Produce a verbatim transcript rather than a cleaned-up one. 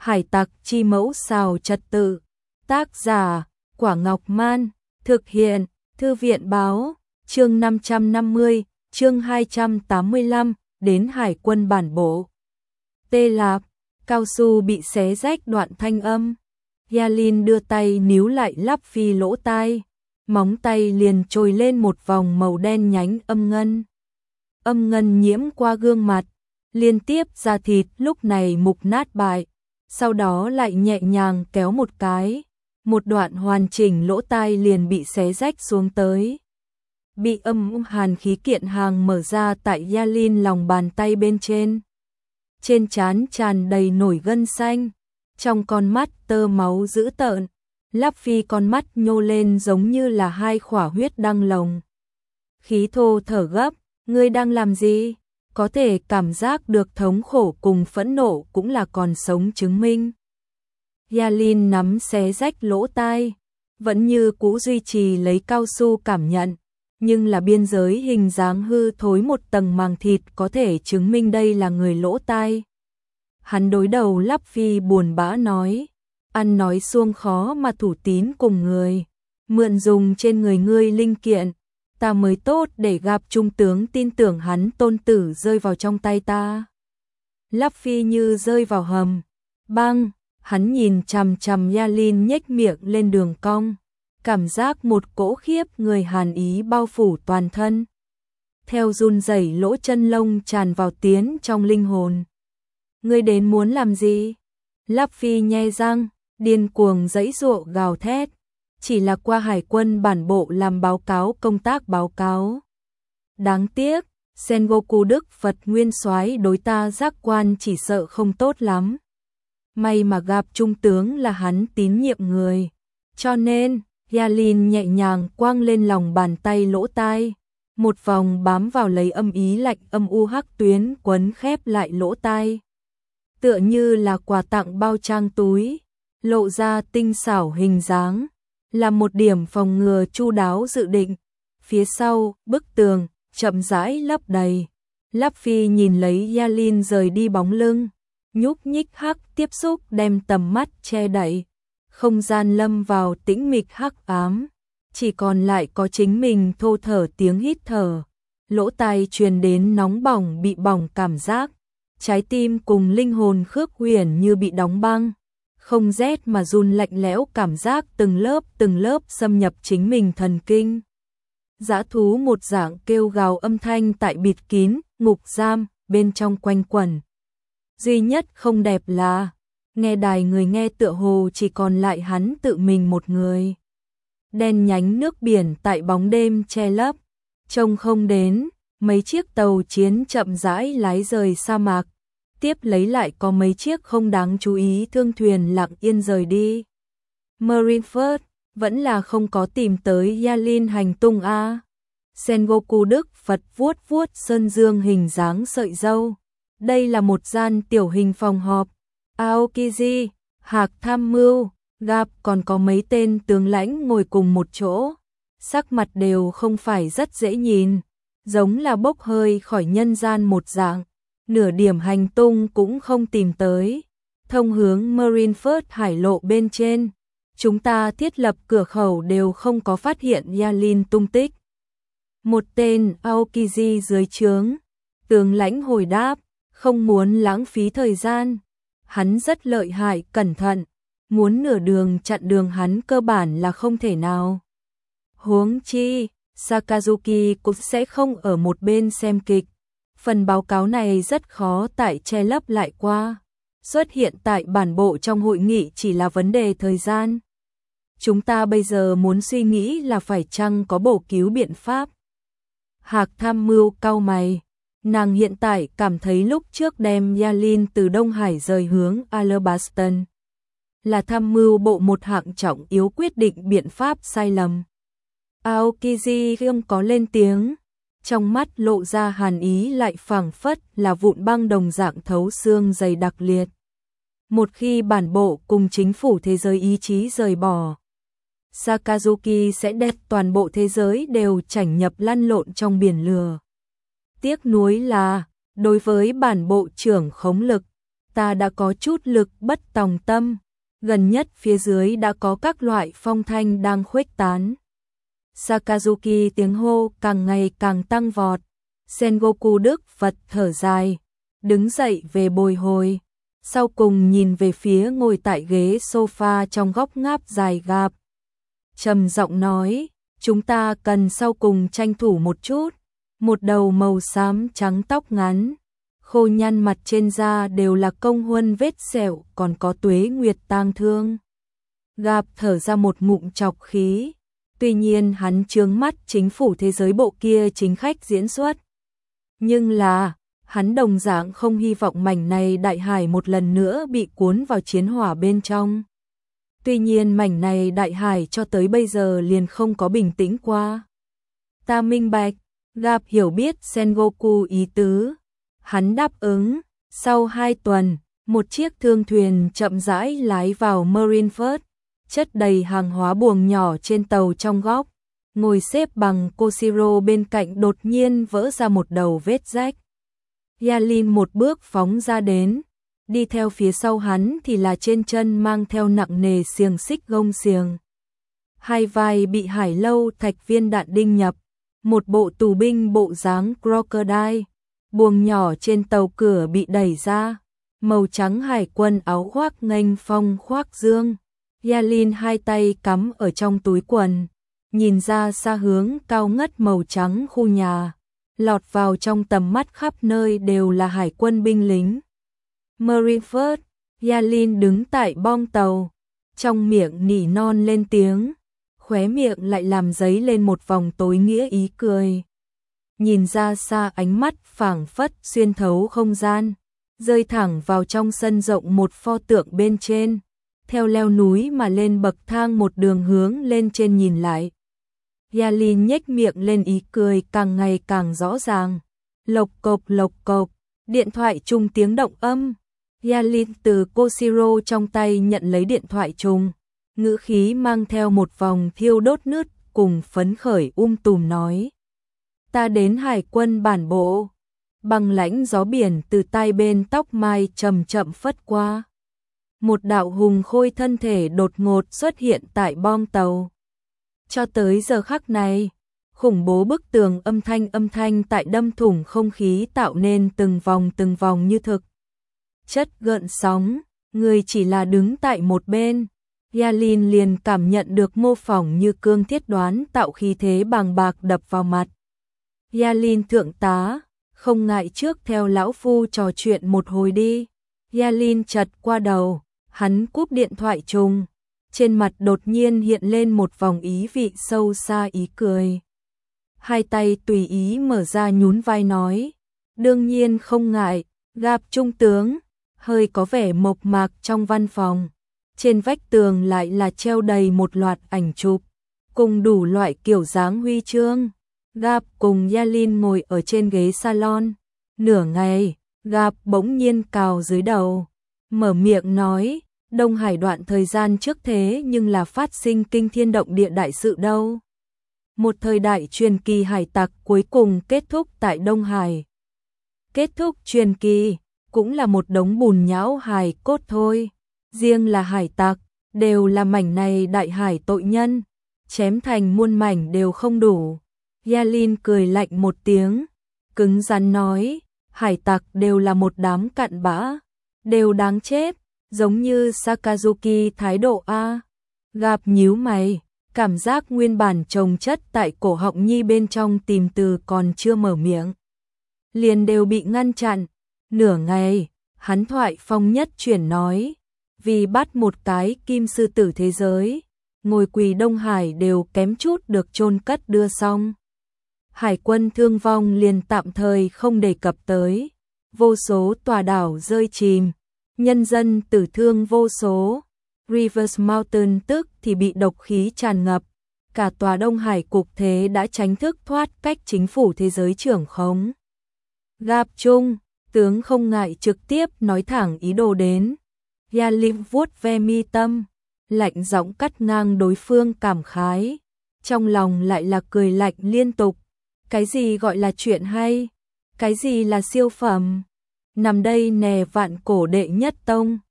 Hải tặc chi mẫu xào trật tự. Tác giả, Quả Ngọc Man. Thực hiện, Thư viện báo. Chương năm trăm năm mươi, chương hai trăm tám mươi lăm, đến hải quân bản bộ. Tê Lạp, cao su bị xé rách đoạn thanh âm. Yalin đưa tay níu lại Lắp Phi lỗ tai. Móng tay liền trồi lên một vòng màu đen nhánh âm ngân. Âm ngân nhiễm qua gương mặt, liên tiếp da thịt lúc này mục nát bại. Sau đó lại nhẹ nhàng kéo một cái, một đoạn hoàn chỉnh lỗ tai liền bị xé rách xuống tới. Bị âm hàn khí kiện hàng mở ra tại Yalin lòng bàn tay bên trên. Trên trán tràn đầy nổi gân xanh, trong con mắt tơ máu dữ tợn. Lắp Phi con mắt nhô lên giống như là hai khỏa huyết đăng lồng. Khí thô thở gấp, ngươi đang làm gì? Có thể cảm giác được thống khổ cùng phẫn nộ cũng là còn sống chứng minh. Yalin nắm xé rách lỗ tai, vẫn như cũ duy trì lấy cao su cảm nhận, nhưng là biên giới hình dáng hư thối một tầng màng thịt có thể chứng minh đây là người lỗ tai. Hắn đối đầu Lắp Phi buồn bã nói, ăn nói suông khó mà thủ tín cùng người, mượn dùng trên người ngươi linh kiện, ta mới tốt để gặp trung tướng tin tưởng hắn tôn tử rơi vào trong tay ta. Lắp Phi như rơi vào hầm, băng, hắn nhìn chằm chằm Yalin nhếch miệng lên đường cong, cảm giác một cỗ khiếp người hàn ý bao phủ toàn thân. Theo run rẩy lỗ chân lông tràn vào tiến trong linh hồn. Ngươi đến muốn làm gì? Lắp Phi nhe răng, điên cuồng giãy giụa gào thét. Chỉ là qua hải quân bản bộ làm báo cáo công tác báo cáo. Đáng tiếc, Sengoku Đức Phật Nguyên Soái đối ta giác quan chỉ sợ không tốt lắm. May mà gặp trung tướng là hắn tín nhiệm người. Cho nên, Yalin nhẹ nhàng quang lên lòng bàn tay lỗ tai. Một vòng bám vào lấy âm ý lạnh âm u hắc tuyến quấn khép lại lỗ tai. Tựa như là quà tặng bao trang túi, lộ ra tinh xảo hình dáng. Là một điểm phòng ngừa chu đáo dự định. Phía sau, bức tường, chậm rãi lấp đầy. Lắp Phi nhìn lấy Yalin rời đi bóng lưng. Nhúc nhích hắc tiếp xúc đem tầm mắt che đậy. Không gian lâm vào tĩnh mịch hắc ám. Chỉ còn lại có chính mình thô thở tiếng hít thở. Lỗ tai truyền đến nóng bỏng bị bỏng cảm giác. Trái tim cùng linh hồn khước huyền như bị đóng băng. Không rét mà run lạnh lẽo cảm giác từng lớp từng lớp xâm nhập chính mình thần kinh. Dã thú một dạng kêu gào âm thanh tại bịt kín, ngục giam, bên trong quanh quẩn. Duy nhất không đẹp là, nghe đài người nghe tựa hồ chỉ còn lại hắn tự mình một người. Đen nhánh nước biển tại bóng đêm che lấp, trông không đến, mấy chiếc tàu chiến chậm rãi lái rời sa mạc. Tiếp lấy lại có mấy chiếc không đáng chú ý thương thuyền lặng yên rời đi. Marineford vẫn là không có tìm tới Yalin hành tung a. Sengoku Đức Phật vuốt vuốt sơn dương hình dáng sợi râu. Đây là một gian tiểu hình phòng họp. Aokiji, Hạc Tham Mưu, Gap còn có mấy tên tướng lãnh ngồi cùng một chỗ. Sắc mặt đều không phải rất dễ nhìn, giống là bốc hơi khỏi nhân gian một dạng. Nửa điểm hành tung cũng không tìm tới. Thông hướng Marineford hải lộ bên trên. Chúng ta thiết lập cửa khẩu đều không có phát hiện Yalin tung tích. Một tên Aokiji dưới trướng. Tướng lãnh hồi đáp, không muốn lãng phí thời gian. Hắn rất lợi hại, cẩn thận. Muốn nửa đường chặn đường hắn cơ bản là không thể nào. Huống chi, Sakazuki cũng sẽ không ở một bên xem kịch. Phần báo cáo này rất khó tại che lấp lại qua. Xuất hiện tại bản bộ trong hội nghị chỉ là vấn đề thời gian. Chúng ta bây giờ muốn suy nghĩ là phải chăng có bổ cứu biện pháp. Hạc Tham Mưu cau mày. Nàng hiện tại cảm thấy lúc trước đem Yalin từ Đông Hải rời hướng Alabaston là tham mưu bộ một hạng trọng yếu quyết định biện pháp sai lầm. Aokiji không có lên tiếng. Trong mắt lộ ra hàn ý lại phảng phất là vụn băng đồng dạng thấu xương dày đặc liệt. Một khi bản bộ cùng chính phủ thế giới ý chí rời bỏ, Sakazuki sẽ đẹp toàn bộ thế giới đều chảnh nhập lăn lộn trong biển lửa. Tiếc nuối là, đối với bản bộ trưởng khống lực, ta đã có chút lực bất tòng tâm, gần nhất phía dưới đã có các loại phong thanh đang khuếch tán. Sakazuki tiếng hô càng ngày càng tăng vọt, Sengoku Đức Phật thở dài, đứng dậy về bồi hồi, sau cùng nhìn về phía ngồi tại ghế sofa trong góc ngáp dài Gap. Trầm giọng nói, chúng ta cần sau cùng tranh thủ một chút, một đầu màu xám trắng tóc ngắn, khô nhăn mặt trên da đều là công huân vết sẹo còn có tuế nguyệt tang thương. Gap thở ra một ngụm trọc khí, tuy nhiên hắn chướng mắt chính phủ thế giới bộ kia chính khách diễn xuất. Nhưng là, hắn đồng dạng không hy vọng mảnh này đại hải một lần nữa bị cuốn vào chiến hỏa bên trong. Tuy nhiên mảnh này đại hải cho tới bây giờ liền không có bình tĩnh qua. Ta minh bạch, Gap hiểu biết Sengoku ý tứ. Hắn đáp ứng, sau hai tuần, một chiếc thương thuyền chậm rãi lái vào Marineford, chất đầy hàng hóa buồng nhỏ trên tàu trong góc. Ngồi xếp bằng Koshiro bên cạnh đột nhiên vỡ ra một đầu vết rách. Yalin một bước phóng ra đến, đi theo phía sau hắn thì là trên chân mang theo nặng nề xiềng xích gông xiềng. Hai vai bị hải lâu thạch viên đạn đinh nhập, một bộ tù binh bộ dáng crocodile, buồng nhỏ trên tàu cửa bị đẩy ra, màu trắng hải quân áo khoác nghênh phong khoác dương. Yalin hai tay cắm ở trong túi quần, nhìn ra xa hướng cao ngất màu trắng khu nhà, lọt vào trong tầm mắt khắp nơi đều là hải quân binh lính. Marineford, Yalin đứng tại bong tàu, trong miệng nỉ non lên tiếng, khóe miệng lại làm dấy lên một vòng tối nghĩa ý cười. Nhìn ra xa ánh mắt phảng phất xuyên thấu không gian, rơi thẳng vào trong sân rộng một pho tượng bên trên, theo leo núi mà lên bậc thang một đường hướng lên trên nhìn lại. Yalin nhếch miệng lên ý cười càng ngày càng rõ ràng. Lộc cộc lộc cộc, điện thoại trùng tiếng động âm. Yalin từ Koshiro trong tay nhận lấy điện thoại trùng, ngữ khí mang theo một vòng thiêu đốt nứt cùng phấn khởi um tùm nói. Ta đến hải quân bản bộ. Băng lãnh gió biển từ tai bên tóc mai chậm chậm phất qua. Một đạo hùng khôi thân thể đột ngột xuất hiện tại bong tàu. Cho tới giờ khắc này, khủng bố bức tường âm thanh âm thanh tại đâm thủng không khí tạo nên từng vòng từng vòng như thực chất gợn sóng, người chỉ là đứng tại một bên. Yalin liền cảm nhận được mô phỏng như cương thiết đoán tạo khí thế bàng bạc đập vào mặt. Yalin thượng tá, không ngại trước theo lão phu trò chuyện một hồi đi. Yalin chật qua đầu, hắn cúp điện thoại trùng. Trên mặt đột nhiên hiện lên một vòng ý vị sâu xa ý cười. Hai tay tùy ý mở ra nhún vai nói. Đương nhiên không ngại, gặp trung tướng, hơi có vẻ mộc mạc trong văn phòng. Trên vách tường lại là treo đầy một loạt ảnh chụp, cùng đủ loại kiểu dáng huy chương. Gap cùng Yalin ngồi ở trên ghế salon. Nửa ngày, Gap bỗng nhiên cào dưới đầu, mở miệng nói. Đông Hải đoạn thời gian trước thế nhưng là phát sinh kinh thiên động địa đại sự đâu. Một thời đại truyền kỳ hải tặc cuối cùng kết thúc tại Đông Hải. Kết thúc truyền kỳ, cũng là một đống bùn nhão hài cốt thôi. Riêng là hải tặc, đều là mảnh này đại hải tội nhân, chém thành muôn mảnh đều không đủ. Yalin cười lạnh một tiếng, cứng rắn nói, hải tặc đều là một đám cặn bã, đều đáng chết. Giống như Sakazuki thái độ A. Gặp nhíu mày, cảm giác nguyên bản chồng chất tại cổ họng nhi bên trong tìm từ còn chưa mở miệng. Liền đều bị ngăn chặn. Nửa ngày, hắn thoại phong nhất chuyển nói. Vì bắt một cái kim sư tử thế giới, ngồi quỳ Đông Hải đều kém chút được chôn cất đưa xong. Hải quân thương vong liền tạm thời không đề cập tới. Vô số tòa đảo rơi chìm. Nhân dân tử thương vô số. Rivers Mountain tức thì bị độc khí tràn ngập. Cả tòa Đông Hải cục thế đã tránh thức thoát cách chính phủ thế giới trưởng khống. Gặp chung, tướng không ngại trực tiếp nói thẳng ý đồ đến. Yalin vuốt ve mi tâm, lạnh giọng cắt ngang đối phương cảm khái. Trong lòng lại là cười lạnh liên tục. Cái gì gọi là chuyện hay? Cái gì là siêu phẩm? nằm đây nè vạn cổ đệ nhất tông.